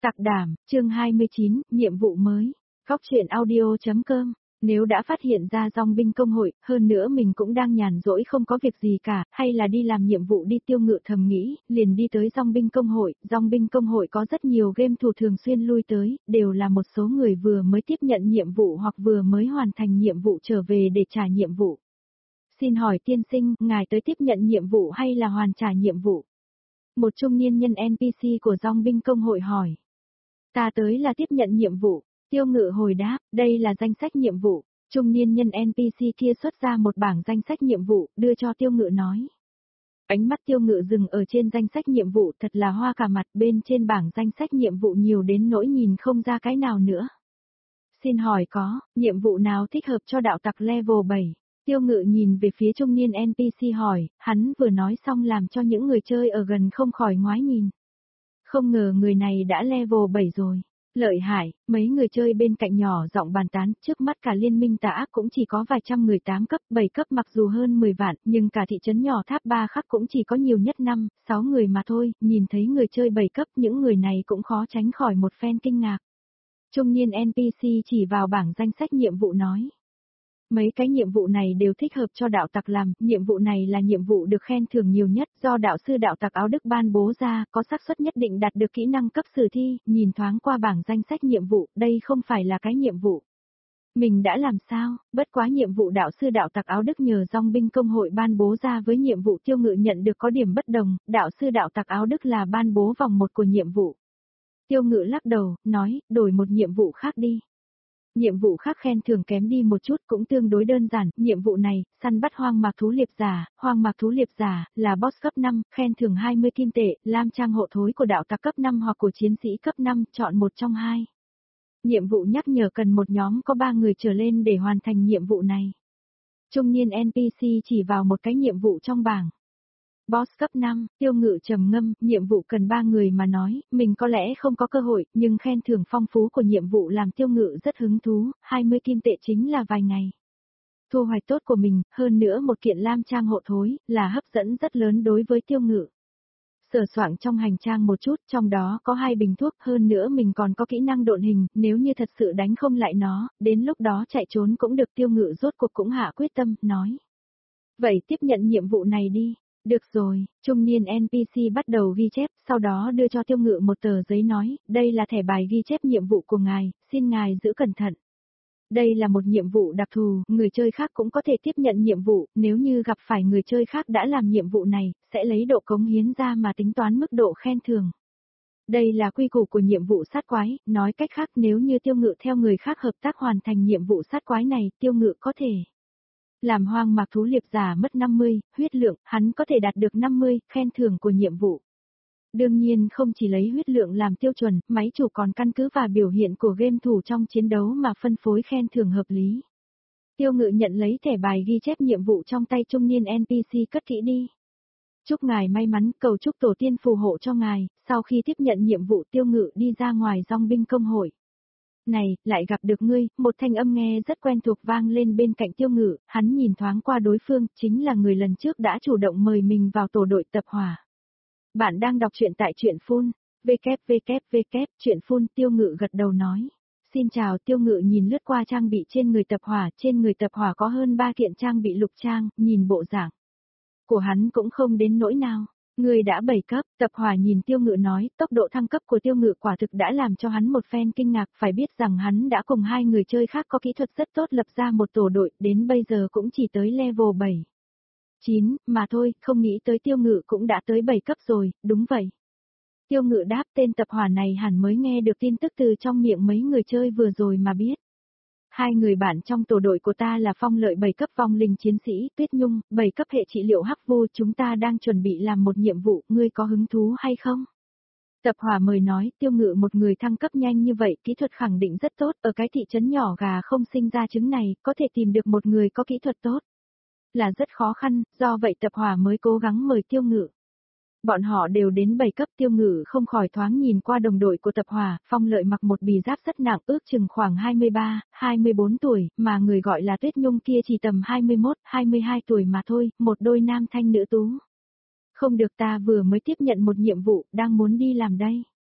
Tạc đảm, chương 29, nhiệm vụ mới. Góc truyện audio.com. Nếu đã phát hiện ra dòng binh công hội, hơn nữa mình cũng đang nhàn rỗi không có việc gì cả, hay là đi làm nhiệm vụ đi Tiêu Ngự thầm nghĩ, liền đi tới dòng binh công hội. Dòng binh công hội có rất nhiều game thủ thường xuyên lui tới, đều là một số người vừa mới tiếp nhận nhiệm vụ hoặc vừa mới hoàn thành nhiệm vụ trở về để trả nhiệm vụ. Xin hỏi tiên sinh, ngài tới tiếp nhận nhiệm vụ hay là hoàn trả nhiệm vụ? Một trung niên nhân NPC của dòng binh công hội hỏi. Ta tới là tiếp nhận nhiệm vụ. Tiêu Ngự hồi đáp, đây là danh sách nhiệm vụ. Trung niên nhân NPC kia xuất ra một bảng danh sách nhiệm vụ, đưa cho Tiêu Ngự nói. Ánh mắt Tiêu Ngự dừng ở trên danh sách nhiệm vụ, thật là hoa cả mặt, bên trên bảng danh sách nhiệm vụ nhiều đến nỗi nhìn không ra cái nào nữa. Xin hỏi có, nhiệm vụ nào thích hợp cho đạo tặc level 7? Tiêu Ngự nhìn về phía trung niên NPC hỏi, hắn vừa nói xong làm cho những người chơi ở gần không khỏi ngoái nhìn. Không ngờ người này đã level 7 rồi. Lợi hại, mấy người chơi bên cạnh nhỏ giọng bàn tán, trước mắt cả liên minh tà ác cũng chỉ có vài trăm người 8 cấp, 7 cấp mặc dù hơn 10 vạn, nhưng cả thị trấn nhỏ tháp 3 khắc cũng chỉ có nhiều nhất 5, 6 người mà thôi, nhìn thấy người chơi 7 cấp, những người này cũng khó tránh khỏi một phen kinh ngạc. Trung niên NPC chỉ vào bảng danh sách nhiệm vụ nói. Mấy cái nhiệm vụ này đều thích hợp cho đạo tặc làm, nhiệm vụ này là nhiệm vụ được khen thưởng nhiều nhất do đạo sư đạo tặc áo đức ban bố ra, có xác suất nhất định đạt được kỹ năng cấp sử thi, nhìn thoáng qua bảng danh sách nhiệm vụ, đây không phải là cái nhiệm vụ. Mình đã làm sao, bất quá nhiệm vụ đạo sư đạo tặc áo đức nhờ dòng binh công hội ban bố ra với nhiệm vụ Tiêu Ngự nhận được có điểm bất đồng, đạo sư đạo tặc áo đức là ban bố vòng 1 của nhiệm vụ. Tiêu Ngự lắc đầu, nói, đổi một nhiệm vụ khác đi. Nhiệm vụ khác khen thưởng kém đi một chút cũng tương đối đơn giản, nhiệm vụ này, săn bắt hoang mạc thú liệp giả, là boss cấp 5, khen thưởng 20 kim tệ, lam trang hộ thối của đạo tặc cấp 5 hoặc của chiến sĩ cấp 5, chọn một trong hai. Nhiệm vụ nhắc nhở cần một nhóm có 3 người trở lên để hoàn thành nhiệm vụ này. Trung niên NPC chỉ vào một cái nhiệm vụ trong bảng. Boss cấp 5, Tiêu Ngự trầm ngâm, nhiệm vụ cần 3 người mà nói, mình có lẽ không có cơ hội, nhưng khen thưởng phong phú của nhiệm vụ làm Tiêu Ngự rất hứng thú, 20 kim tệ chính là vài ngày. Thu hoạch tốt của mình, hơn nữa một kiện lam trang hộ thối, là hấp dẫn rất lớn đối với Tiêu Ngự. Sờ soạng trong hành trang một chút, trong đó có 2 bình thuốc, hơn nữa mình còn có kỹ năng độn hình, nếu như thật sự đánh không lại nó, đến lúc đó chạy trốn cũng được. Tiêu Ngự rốt cuộc cũng hạ quyết tâm, nói. Vậy tiếp nhận nhiệm vụ này đi. Được rồi, trung niên NPC bắt đầu ghi chép, sau đó đưa cho Tiêu Ngự một tờ giấy nói, đây là thẻ bài ghi chép nhiệm vụ của ngài, xin ngài giữ cẩn thận. Đây là một nhiệm vụ đặc thù, người chơi khác cũng có thể tiếp nhận nhiệm vụ, nếu như gặp phải người chơi khác đã làm nhiệm vụ này, sẽ lấy độ cống hiến ra mà tính toán mức độ khen thưởng. Đây là quy củ của nhiệm vụ sát quái, nói cách khác nếu như Tiêu Ngự theo người khác hợp tác hoàn thành nhiệm vụ sát quái này, Tiêu Ngự có thể làm hoang mạc thú liệp giả mất 50, huyết lượng, hắn có thể đạt được 50, khen thưởng của nhiệm vụ. Đương nhiên không chỉ lấy huyết lượng làm tiêu chuẩn, máy chủ còn căn cứ vào biểu hiện của game thủ trong chiến đấu mà phân phối khen thưởng hợp lý. Tiêu Ngự nhận lấy thẻ bài ghi chép nhiệm vụ trong tay trung niên NPC cất kỹ đi. Chúc ngài may mắn, cầu chúc tổ tiên phù hộ cho ngài, sau khi tiếp nhận nhiệm vụ Tiêu Ngự đi ra ngoài dòng binh công hội. Này, lại gặp được ngươi, một thanh âm nghe rất quen thuộc vang lên bên cạnh Tiêu Ngự, hắn nhìn thoáng qua đối phương, chính là người lần trước đã chủ động mời mình vào tổ đội tập hỏa. Bạn đang đọc truyện tại truyện Phun, truyện Phun. Tiêu Ngự gật đầu nói. Xin chào. Tiêu Ngự nhìn lướt qua trang bị trên người tập hỏa có hơn 3 kiện trang bị lục trang, nhìn bộ dạng của hắn cũng không đến nỗi nào. Người đã 7 cấp, tập hỏa nhìn Tiêu Ngự nói, tốc độ thăng cấp của Tiêu Ngự quả thực đã làm cho hắn một phen kinh ngạc, phải biết rằng hắn đã cùng 2 người chơi khác có kỹ thuật rất tốt lập ra một tổ đội, đến bây giờ cũng chỉ tới level 7. 9, mà thôi, không nghĩ tới Tiêu Ngự cũng đã tới 7 cấp rồi, đúng vậy. Tiêu Ngự đáp, tên tập hỏa này hẳn mới nghe được tin tức từ trong miệng mấy người chơi vừa rồi mà biết. 2 người bạn trong tổ đội của ta là Phong Lợi 7 cấp vong linh chiến sĩ, Tuyết Nhung, 7 cấp hệ trị liệu hắc vô, chúng ta đang chuẩn bị làm một nhiệm vụ, ngươi có hứng thú hay không? Tập hỏa mời nói, Tiêu Ngự một người thăng cấp nhanh như vậy, kỹ thuật khẳng định rất tốt, ở cái thị trấn nhỏ gà không sinh ra trứng này, có thể tìm được một người có kỹ thuật tốt. Là rất khó khăn, do vậy tập hỏa mới cố gắng mời Tiêu Ngự. Bọn họ đều đến 7 cấp. Tiêu Ngự không khỏi thoáng nhìn qua đồng đội của tập hỏa, Phong Lợi mặc một bì giáp rất nặng ước chừng khoảng 23, 24 tuổi, mà người gọi là Tuyết Nhung kia chỉ tầm 21, 22 tuổi mà thôi, một đôi nam thanh nữ tú. Không được, ta vừa mới tiếp nhận một nhiệm vụ, đang muốn đi làm đây.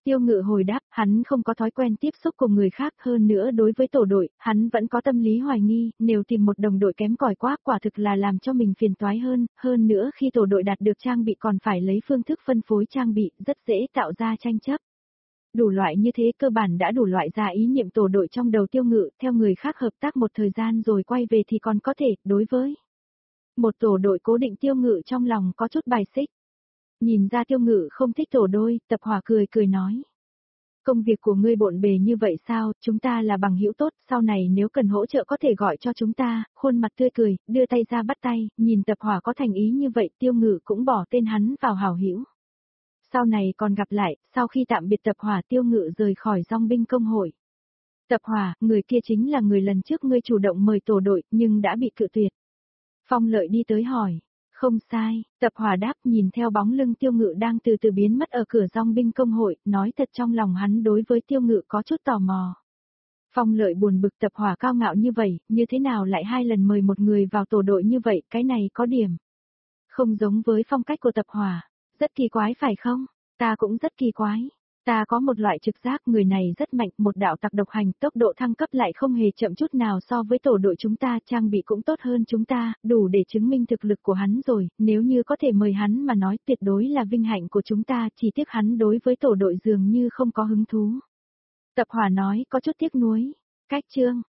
Tiêu Ngự hồi đáp, hắn không có thói quen tiếp xúc cùng người khác, hơn nữa đối với tổ đội, hắn vẫn có tâm lý hoài nghi, nếu tìm một đồng đội kém cỏi quá quả thực là làm cho mình phiền toái hơn nữa khi tổ đội đạt được trang bị còn phải lấy phương thức phân phối trang bị, rất dễ tạo ra tranh chấp. Đủ loại như thế cơ bản đã đủ loại ra ý niệm tổ đội trong đầu Tiêu Ngự, theo người khác hợp tác một thời gian rồi quay về thì còn có thể, đối với một tổ đội cố định Tiêu Ngự trong lòng có chút bài xích. Nhìn ra Tiêu Ngự không thích tổ đôi, Tập Hỏa cười nói. Công việc của ngươi bộn bề như vậy sao, chúng ta là bằng hữu tốt, sau này nếu cần hỗ trợ có thể gọi cho chúng ta, khuôn mặt tươi cười, đưa tay ra bắt tay, nhìn Tập Hỏa có thành ý như vậy, Tiêu Ngự cũng bỏ tên hắn vào hảo hữu. Sau này còn gặp lại, sau khi tạm biệt Tập Hỏa Tiêu Ngự rời khỏi dòng binh công hội. Tập Hỏa, người kia chính là người lần trước ngươi chủ động mời tổ đội, nhưng đã bị cự tuyệt. Phong Lợi đi tới hỏi. Không sai, Tập Hỏa đáp nhìn theo bóng lưng Tiêu Ngự đang từ từ biến mất ở cửa dòng binh công hội, nói thật trong lòng hắn đối với Tiêu Ngự có chút tò mò. Phong Lợi buồn bực Tập Hỏa cao ngạo như vậy, như thế nào lại 2 lần mời một người vào tổ đội như vậy, cái này có điểm. Không giống với phong cách của Tập Hỏa, rất kỳ quái phải không? Ta cũng rất kỳ quái. Ta có một loại trực giác người này rất mạnh, một đạo tặc độc hành, tốc độ thăng cấp lại không hề chậm chút nào so với tổ đội chúng ta, trang bị cũng tốt hơn chúng ta, đủ để chứng minh thực lực của hắn rồi, nếu như có thể mời hắn mà nói tuyệt đối là vinh hạnh của chúng ta, chỉ tiếc hắn đối với tổ đội dường như không có hứng thú. Tập Hỏa nói có chút tiếc nuối. Cách chương